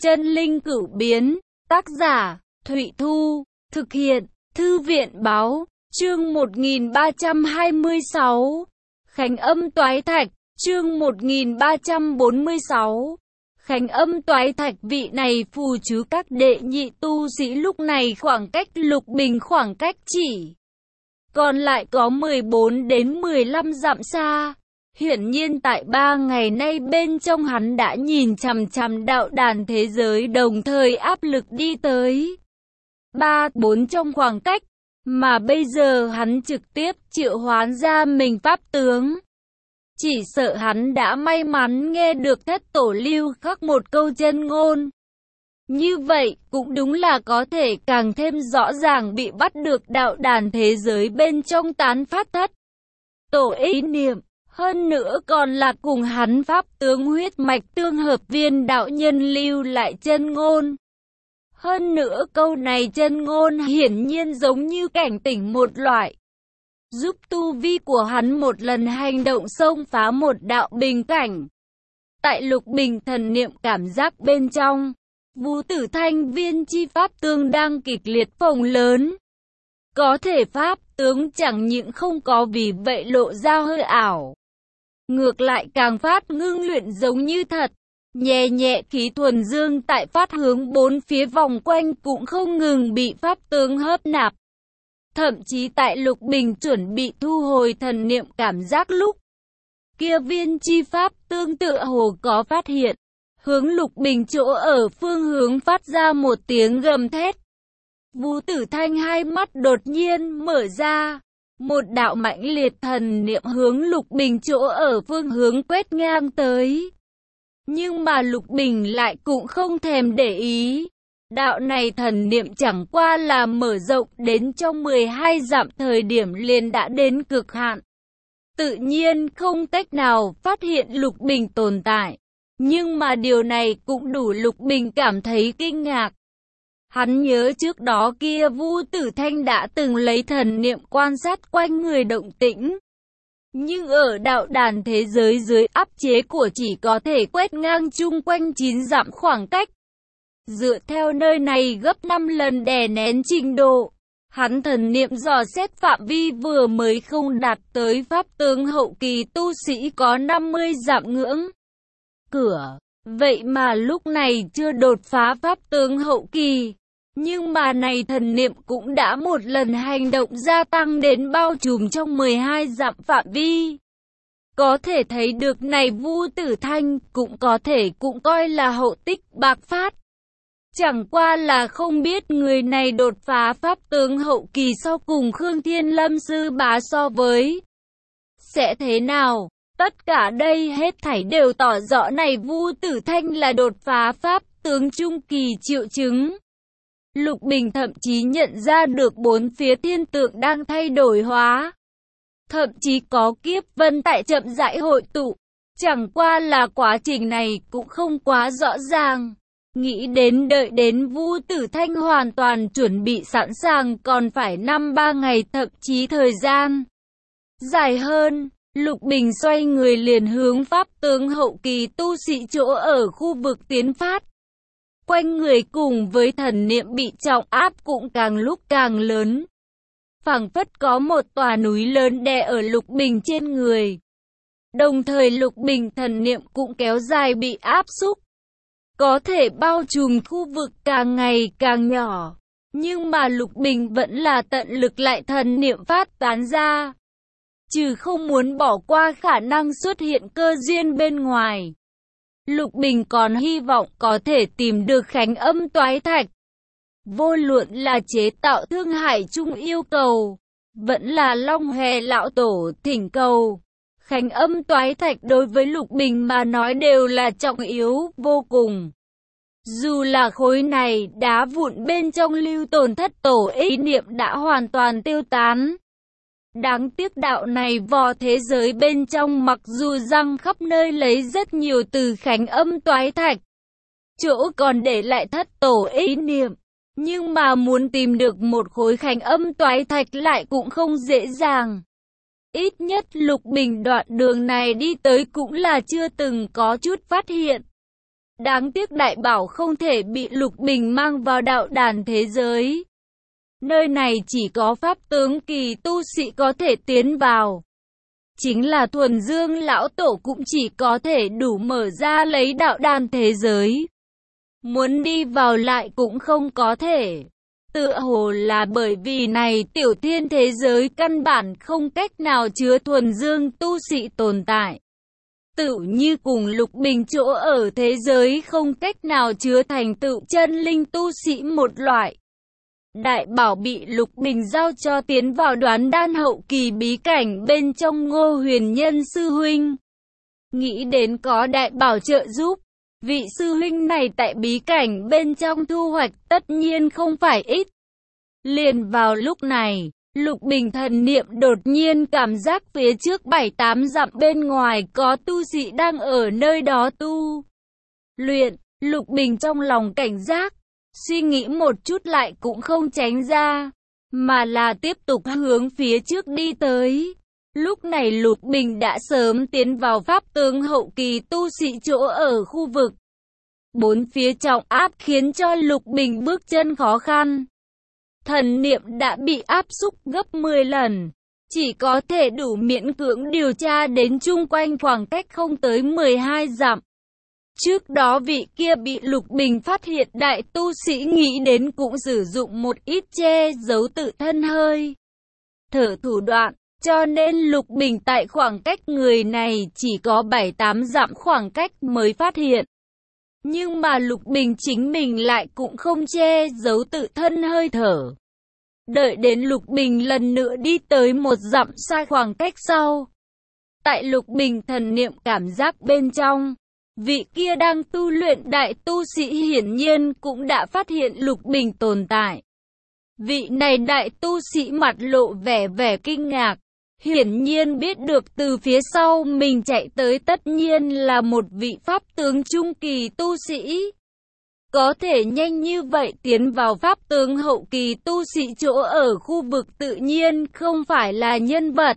Chân linh cửu biến, tác giả, Thụy Thu, thực hiện, Thư viện báo, chương 1326, Khánh âm toái thạch, chương 1346, Khánh âm toái thạch. Vị này phù chứ các đệ nhị tu sĩ lúc này khoảng cách Lục Bình khoảng cách chỉ còn lại có 14 đến 15 dặm xa. Hiển nhiên tại 3 ngày nay bên trong hắn đã nhìn chằm chằm đạo đàn thế giới, đồng thời áp lực đi tới 3-4 trong khoảng cách, mà bây giờ hắn trực tiếp triệu hoán ra mình pháp tướng. Chỉ sợ hắn đã may mắn nghe được thất tổ lưu khắc một câu chân ngôn. Như vậy cũng đúng là có thể càng thêm rõ ràng bị bắt được đạo đàn thế giới bên trong tán phát thất tổ ý niệm. Hơn nữa còn là cùng hắn pháp tướng huyết mạch tương hợp viên đạo nhân lưu lại chân ngôn. Hơn nữa câu này chân ngôn hiển nhiên giống như cảnh tỉnh một loại, giúp tu vi của hắn một lần hành động xông phá một đạo bình cảnh. Tại Lục Bình thần niệm cảm giác bên trong, Vũ Tử Thanh viên chi pháp tương đang kịch liệt phồng lớn. Có thể pháp tướng chẳng những không có vì vậy lộ ra hơi ảo, ngược lại càng phát ngưng luyện giống như thật. Nhẹ nhẹ khí thuần dương tại phát hướng bốn phía vòng quanh cũng không ngừng bị pháp tướng hấp nạp. Thậm chí tại Lục Bình chuẩn bị thu hồi thần niệm cảm giác lúc kia viên chi pháp tương tự hồ có phát hiện, hướng Lục Bình chỗ ở phương hướng phát ra một tiếng gầm thét. Vũ Tử Thanh hai mắt đột nhiên mở ra, một đạo mãnh liệt thần niệm hướng Lục Bình chỗ ở phương hướng quét ngang tới. Nhưng mà Lục Bình lại cũng không thèm để ý. Đạo này thần niệm chẳng qua là mở rộng đến trong 12 dặm thời điểm liền đã đến cực hạn. Tự nhiên không cách nào phát hiện Lục Bình tồn tại. Nhưng mà điều này cũng đủ Lục Bình cảm thấy kinh ngạc. Hắn nhớ trước đó kia Vũ Tử Thanh đã từng lấy thần niệm quan sát quanh người động tĩnh. Nhưng ở đạo đàn thế giới dưới áp chế của chỉ có thể quét ngang chung quanh 9 dặm khoảng cách. Dựa theo nơi này gấp 5 lần đè nén trình độ, hắn thần niệm dò xét phạm vi vừa mới không đạt tới pháp tướng hậu kỳ tu sĩ có 50 dặm ngưỡng cửa. Vậy mà lúc này chưa đột phá pháp tướng hậu kỳ. Nhưng mà này thần niệm cũng đã một lần hành động gia tăng đến bao trùm trong 12 dặm phạm vi. Có thể thấy được này Vũ Tử Thanh cũng có thể cũng coi là hậu tích bạc phát. Chẳng qua là không biết người này đột phá pháp tướng hậu kỳ sau cùng Khương Thiên Lâm sư bá so với sẽ thế nào. Tất cả đây hết thảy đều tỏ rõ này Vũ Tử Thanh là đột phá pháp tướng trung kỳ triệu chứng. Lục Bình thậm chí nhận ra được bốn phía thiên tượng đang thay đổi hóa. Thậm chí có kiếp vân tại chậm rãi hội tụ. Chẳng qua là quá trình này cũng không quá rõ ràng. Nghĩ đến đợi đến Vũ Tử Thanh hoàn toàn chuẩn bị sẵn sàng còn phải 5-3 ngày, thậm chí thời gian dài hơn. Lục Bình xoay người liền hướng pháp tướng hậu kỳ tu sĩ chỗ ở khu vực tiến phát. Quanh người cùng với thần niệm bị trọng áp cũng càng lúc càng lớn. Phảng phất có một tòa núi lớn đè ở Lục Bình trên người. Đồng thời Lục Bình thần niệm cũng kéo dài bị áp xúc. Có thể bao trùm khu vực càng ngày càng nhỏ. Nhưng mà Lục Bình vẫn là tận lực lại thần niệm phát tán ra. Trừ không muốn bỏ qua khả năng xuất hiện cơ duyên bên ngoài. Lục Bình còn hy vọng có thể tìm được Khánh âm toái thạch. Vô luận là chế tạo Thương Hải Trung yêu cầu, vẫn là Long Hòe lão tổ thỉnh cầu. Khánh âm toái thạch đối với Lục Bình mà nói đều là trọng yếu vô cùng. Dù là khối này đá vụn bên trong lưu tồn thất tổ ý niệm đã hoàn toàn tiêu tán. Đáng tiếc đạo này vò thế giới bên trong mặc dù răng khắp nơi lấy rất nhiều từ Khánh âm toái thạch, chỗ còn để lại thất tổ ý niệm. Nhưng mà muốn tìm được một khối Khánh âm toái thạch lại cũng không dễ dàng. Ít nhất Lục Bình đoạn đường này đi tới cũng là chưa từng có chút phát hiện. Đáng tiếc đại bảo không thể bị Lục Bình mang vào đạo đàn thế giới. Nơi này chỉ có pháp tướng kỳ tu sĩ có thể tiến vào. Chính là Thuần Dương lão tổ cũng chỉ có thể đủ mở ra lấy đạo đàn thế giới. Muốn đi vào lại cũng không có thể. Tựa hồ là bởi vì này tiểu thiên thế giới căn bản không cách nào chứa thuần dương tu sĩ tồn tại. Tựu như cùng Lục Bình chỗ ở thế giới không cách nào chứa thành tựu chân linh tu sĩ một loại. Đại bảo bị Lục Bình giao cho tiến vào Đoán Đan hậu kỳ bí cảnh bên trong Ngô Huyền Nhân sư huynh. Nghĩ đến có đại bảo trợ giúp, vị sư huynh này tại bí cảnh bên trong thu hoạch tất nhiên không phải ít. Liền vào lúc này, Lục Bình thần niệm đột nhiên cảm giác phía trước 7-8 dặm bên ngoài có tu sĩ đang ở nơi đó tu luyện. Lục Bình trong lòng cảnh giác, suy nghĩ một chút lại cũng không tránh ra, mà là tiếp tục hướng phía trước đi tới. Lúc này Lục Bình đã sớm tiến vào pháp tướng hậu kỳ tu sĩ chỗ ở khu vực. Bốn phía trọng áp khiến cho Lục Bình bước chân khó khăn. Thần niệm đã bị áp xúc gấp 10 lần, chỉ có thể đủ miễn cưỡng điều tra đến chung quanh khoảng cách không tới 12 dặm. Trước đó vị kia bị Lục Bình phát hiện đại tu sĩ nghĩ đến cũng sử dụng một ít che giấu tự thân hơi thở thủ đoạn, cho nên Lục Bình tại khoảng cách người này chỉ có 7-8 dặm khoảng cách mới phát hiện. Nhưng mà Lục Bình chính mình lại cũng không che giấu tự thân hơi thở. Đợi đến Lục Bình lần nữa đi tới 1 dặm xa khoảng cách sau. Tại Lục Bình thần niệm cảm giác bên trong, vị kia đang tu luyện đại tu sĩ hiển nhiên cũng đã phát hiện Lục Bình tồn tại. Vị này đại tu sĩ mặt lộ vẻ kinh ngạc, hiển nhiên biết được từ phía sau mình chạy tới tất nhiên là một vị pháp tướng trung kỳ tu sĩ. Có thể nhanh như vậy tiến vào pháp tướng hậu kỳ tu sĩ chỗ ở khu vực tự nhiên không phải là nhân vật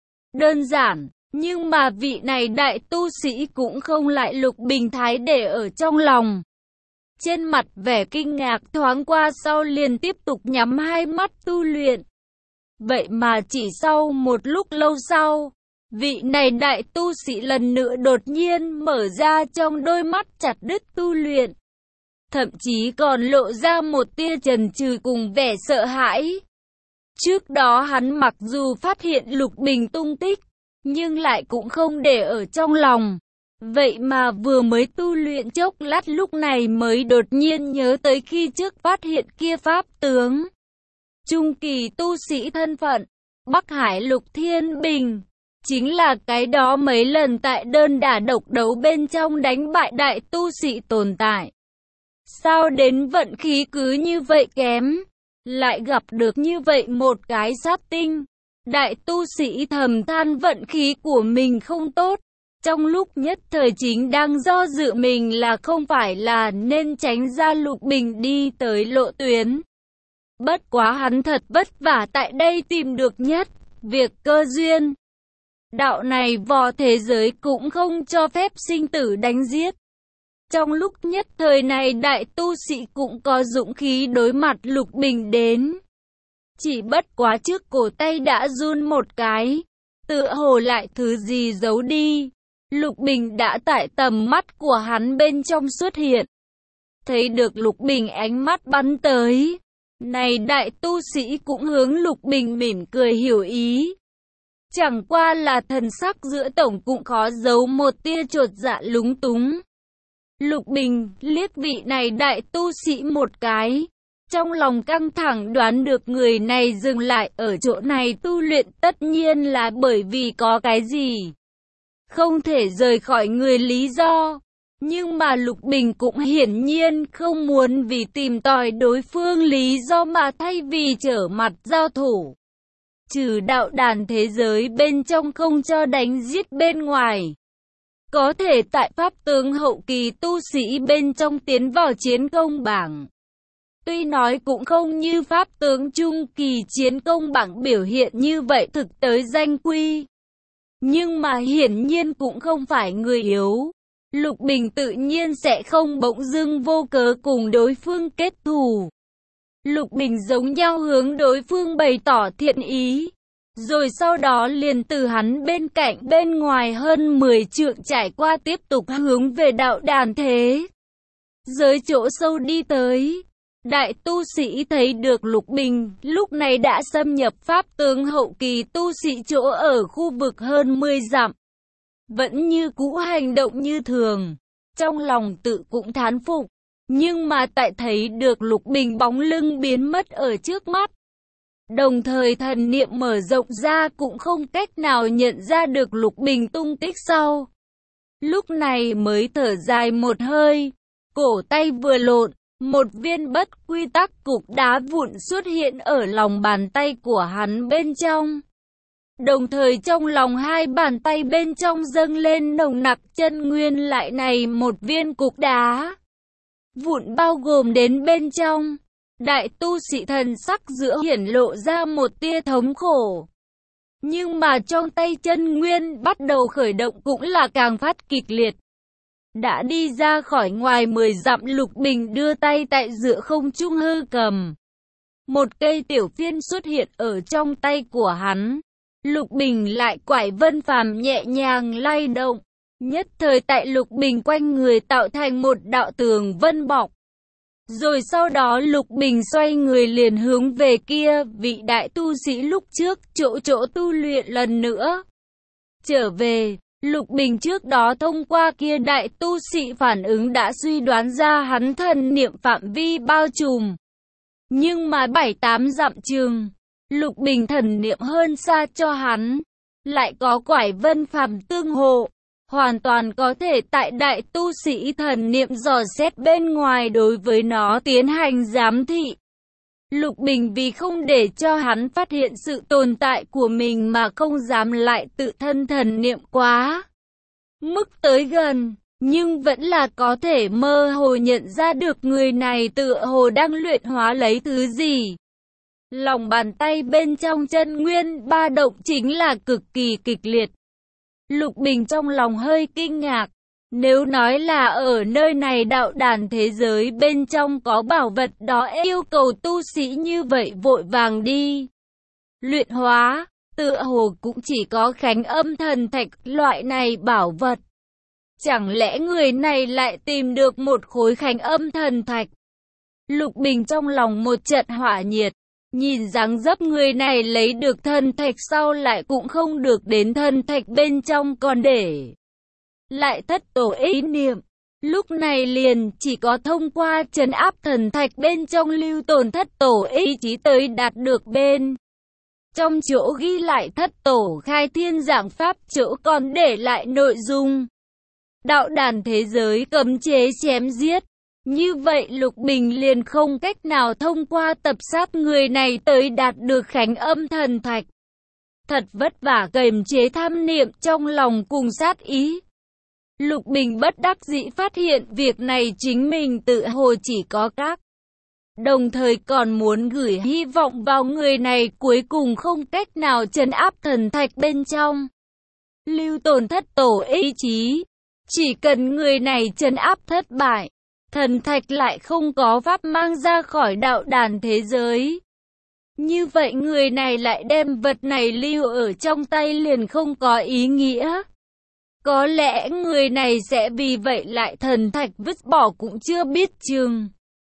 đơn giản, nhưng mà vị này đại tu sĩ cũng không lại Lục Bình thái để ở trong lòng. Trên mặt vẻ kinh ngạc thoáng qua sau liền tiếp tục nhắm hai mắt tu luyện. Vậy mà chỉ sau một lúc lâu sau, vị này đại tu sĩ lần nữa đột nhiên mở ra trong đôi mắt chặt đứt tu luyện. Thậm chí còn lộ ra một tia chần chừ cùng vẻ sợ hãi. Trước đó hắn mặc dù phát hiện Lục Bình tung tích, nhưng lại cũng không để ở trong lòng. Vậy mà vừa mới tu luyện chốc lát lúc này mới đột nhiên nhớ tới khi trước phát hiện kia pháp tướng trung kỳ tu sĩ thân phận, Bắc Hải Lục Thiên Bình. Chính là cái đó mấy lần tại đơn đả độc đấu bên trong đánh bại đại tu sĩ tồn tại. Sao đến vận khí cứ như vậy kém, lại gặp được như vậy một cái sát tinh. Đại tu sĩ thầm than vận khí của mình không tốt. Trong lúc nhất thời chính đang do dự mình là không phải là nên tránh ra Lục Bình đi tới lộ tuyến. Bất quá hắn thật vất vả tại đây tìm được nhất việc cơ duyên. Đạo này vò thế giới cũng không cho phép sinh tử đánh giết. Trong lúc nhất thời này đại tu sĩ cũng có dũng khí đối mặt Lục Bình đến. Chỉ bất quá trước cổ tay đã run một cái, tựa hồ lại thứ gì giấu đi. Lục Bình đã tại tầm mắt của hắn bên trong xuất hiện. Thấy được Lục Bình ánh mắt bắn tới. Này đại tu sĩ cũng hướng Lục Bình mỉm cười hiểu ý. Chẳng qua là thần sắc giữa tổng cũng khó giấu một tia chột dạ lúng túng. Lục Bình liếc vị này đại tu sĩ một cái. Trong lòng căng thẳng đoán được người này dừng lại ở chỗ này tu luyện tất nhiên là bởi vì có cái gì không thể rời khỏi người lý do. Nhưng mà Lục Bình cũng hiển nhiên không muốn vì tìm tòi đối phương lý do mà thay vì trở mặt giao thủ. Trừ đạo đàn thế giới bên trong không cho đánh giết bên ngoài. Có thể tại pháp tướng hậu kỳ tu sĩ bên trong tiến vào chiến công bảng. Tuy nói cũng không như pháp tướng trung kỳ chiến công bảng biểu hiện như vậy thực tới danh quy. Nhưng mà hiển nhiên cũng không phải người yếu. Lục Bình tự nhiên sẽ không bỗng dưng vô cớ cùng đối phương kết thù. Lục Bình giống nhau hướng đối phương bày tỏ thiện ý, rồi sau đó liền từ hắn bên cạnh bên ngoài hơn 10 trượng trải qua tiếp tục hướng về đạo đàn thế giới chỗ sâu đi tới. Đại tu sĩ thấy được Lục Bình lúc này đã xâm nhập pháp tướng hậu kỳ tu sĩ chỗ ở khu vực hơn 10 dặm. Vẫn như cũ hành động như thường, trong lòng tự cũng thán phục. Nhưng mà tại thấy được Lục Bình bóng lưng biến mất ở trước mắt, đồng thời thần niệm mở rộng ra cũng không cách nào nhận ra được Lục Bình tung tích sau. Lúc này mới thở dài một hơi, cổ tay vừa lộn, một viên bất quy tắc cục đá vụn xuất hiện ở lòng bàn tay của hắn bên trong. Đồng thời trong lòng hai bàn tay bên trong dâng lên nồng nặc chân nguyên lại này một viên cục đá vụn bao gồm đến bên trong. Đại tu sĩ thần sắc giữa hiển lộ ra một tia thống khổ. Nhưng mà trong tay chân nguyên bắt đầu khởi động cũng là càng phát kịch liệt. Đã đi ra khỏi ngoài 10 dặm, Lục Bình đưa tay tại giữa không trung hư cầm. Một cây tiểu phiên xuất hiện ở trong tay của hắn. Lục Bình lại quải vân phàm nhẹ nhàng lay động. Nhất thời tại Lục Bình quanh người tạo thành một đạo tường vân bọc. Rồi sau đó Lục Bình xoay người liền hướng về kia vị đại tu sĩ lúc trước chỗ tu luyện lần nữa. Trở về, Lục Bình trước đó thông qua kia đại tu sĩ phản ứng đã suy đoán ra hắn thần niệm phạm vi bao trùm. Nhưng mà 7-8 dặm trường, Lục Bình thần niệm hơn xa cho hắn. Lại có quải vân phàm tương hộ, hoàn toàn có thể tại đại tu sĩ thần niệm dò xét bên ngoài đối với nó tiến hành giám thị. Lục Bình vì không để cho hắn phát hiện sự tồn tại của mình mà không dám lại tự thân thần niệm quá mức tới gần, nhưng vẫn là có thể mơ hồ nhận ra được người này tựa hồ đang luyện hóa lấy thứ gì. Lòng bàn tay bên trong chân nguyên ba động chính là cực kỳ kịch liệt. Lục Bình trong lòng hơi kinh ngạc. Nếu nói là ở nơi này đạo đàn thế giới bên trong có bảo vật đó, yêu cầu tu sĩ như vậy vội vàng đi luyện hóa, tựa hồ cũng chỉ có Khánh Âm Thần Thạch loại này bảo vật. Chẳng lẽ người này lại tìm được một khối Khánh Âm Thần Thạch? Lục Bình trong lòng một trận hỏa nhiệt. Nhìn dáng dấp người này lấy được thần thạch sau lại cũng không được đến thần thạch bên trong còn để lại thất tổ ý niệm. Lúc này liền chỉ có thông qua trấn áp thần thạch bên trong lưu tồn thất tổ ý chí tới đạt được bên trong chỗ ghi lại thất tổ khai thiên giảng pháp chỗ còn để lại nội dung đạo đàn thế giới cấm chế chém giết. Như vậy Lục Bình liền không cách nào thông qua tập sát người này tới đạt được Khánh Âm Thần Thạch. Thật vất vả kiềm chế tham niệm trong lòng cùng sát ý. Lục Bình bất đắc dĩ phát hiện việc này chính mình tự hồ chỉ có các. Đồng thời còn muốn gửi hy vọng vào người này cuối cùng không cách nào trấn áp thần thạch bên trong lưu tồn thất tổ ý chí. Chỉ cần người này trấn áp thất bại, thần thạch lại không có pháp mang ra khỏi đạo đàn thế giới. Như vậy người này lại đem vật này lưu ở trong tay liền không có ý nghĩa. Có lẽ người này sẽ vì vậy lại thần thạch vứt bỏ cũng chưa biết chừng.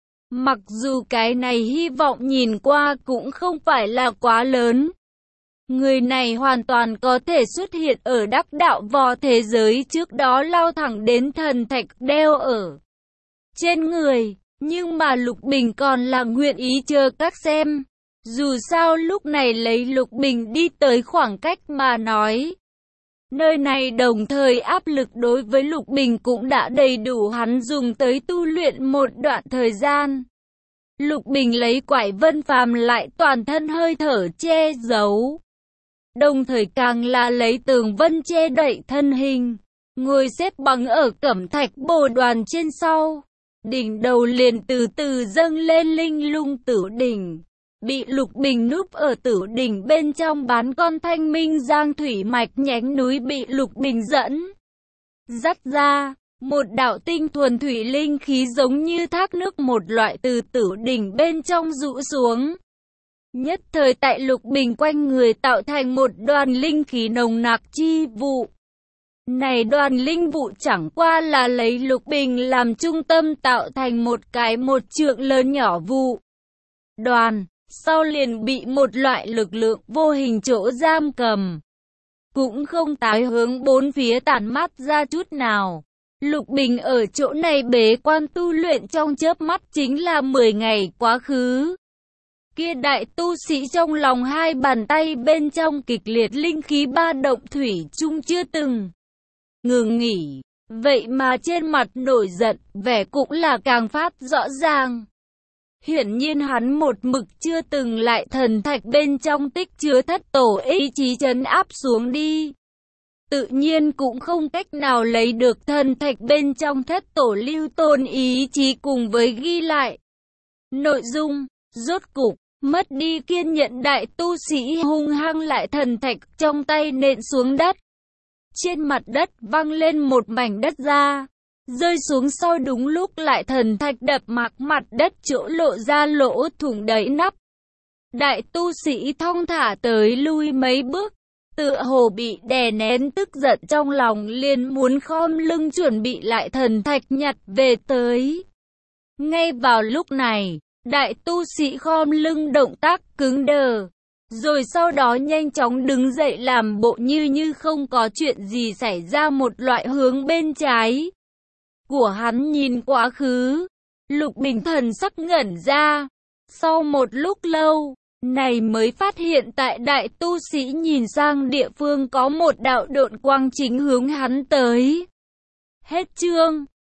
Mặc dù cái này hy vọng nhìn qua cũng không phải là quá lớn. Người này hoàn toàn có thể xuất hiện ở đắc đạo vò thế giới trước đó lao thẳng đến thần thạch đeo ở trên người, nhưng mà Lục Bình còn là nguyện ý chờ các xem. Dù sao lúc này lấy Lục Bình đi tới khoảng cách mà nói, nơi này đồng thời áp lực đối với Lục Bình cũng đã đầy đủ hắn dùng tới tu luyện một đoạn thời gian. Lục Bình lấy quải vân phàm lại toàn thân hơi thở che giấu, đồng thời càng là lấy tường vân che đậy thân hình, ngồi xếp bằng ở cẩm thạch bồ đoàn trên sau. Đỉnh đầu liền từ từ dâng lên linh lung tử đỉnh. Bị Lục Bình núp ở tử đỉnh bên trong bán con thanh minh giang thủy mạch nhánh núi bị Lục Bình dẫn dắt ra. Một đạo tinh thuần thủy linh khí giống như thác nước một loại từ tử đỉnh bên trong rũ xuống. Nhất thời tại Lục Bình quanh người tạo thành một đoàn linh khí nồng nặc chi vụ. Này đoàn linh vụ chẳng qua là lấy Lục Bình làm trung tâm tạo thành một trượng lớn nhỏ vụ. Đoàn, sau liền bị một loại lực lượng vô hình chỗ giam cầm. Cũng không tái hướng bốn phía tản mát ra chút nào. Lục Bình ở chỗ này bế quan tu luyện trong chớp mắt chính là 10 ngày quá khứ. Kia đại tu sĩ trong lòng hai bàn tay bên trong kịch liệt linh khí ba động thủy chung chưa từng ngừng nghỉ. Vậy mà trên mặt nổi giận, vẻ cũng là càng phát rõ ràng. Hiển nhiên hắn một mực chưa từng lại thần thạch bên trong tích chứa thất tổ ý chí trấn áp xuống đi. Tự nhiên cũng không cách nào lấy được thần thạch bên trong thất tổ lưu tôn ý chí cùng với ghi lại. Nội dung, rốt cục, mất đi kiên nhẫn đại tu sĩ hung hăng lại thần thạch trong tay nện xuống đất. Trên mặt đất văng lên một mảnh đất ra, rơi xuống sau đúng lúc lại thần thạch đập mặt đất chỗ lộ ra lỗ thủng đẩy nắp. Đại tu sĩ thong thả tới lui mấy bước, tựa hồ bị đè nén tức giận trong lòng liền muốn khom lưng chuẩn bị lại thần thạch nhặt về tới. Ngay vào lúc này, đại tu sĩ khom lưng động tác cứng đờ, rồi sau đó nhanh chóng đứng dậy làm bộ như không có chuyện gì xảy ra một loại hướng bên trái của hắn nhìn quá khứ. Lục Bình thần sắc ngẩn ra, sau một lúc lâu, này mới phát hiện tại đại tu sĩ nhìn sang địa phương có một đạo độn quang chính hướng hắn tới. Hết chương.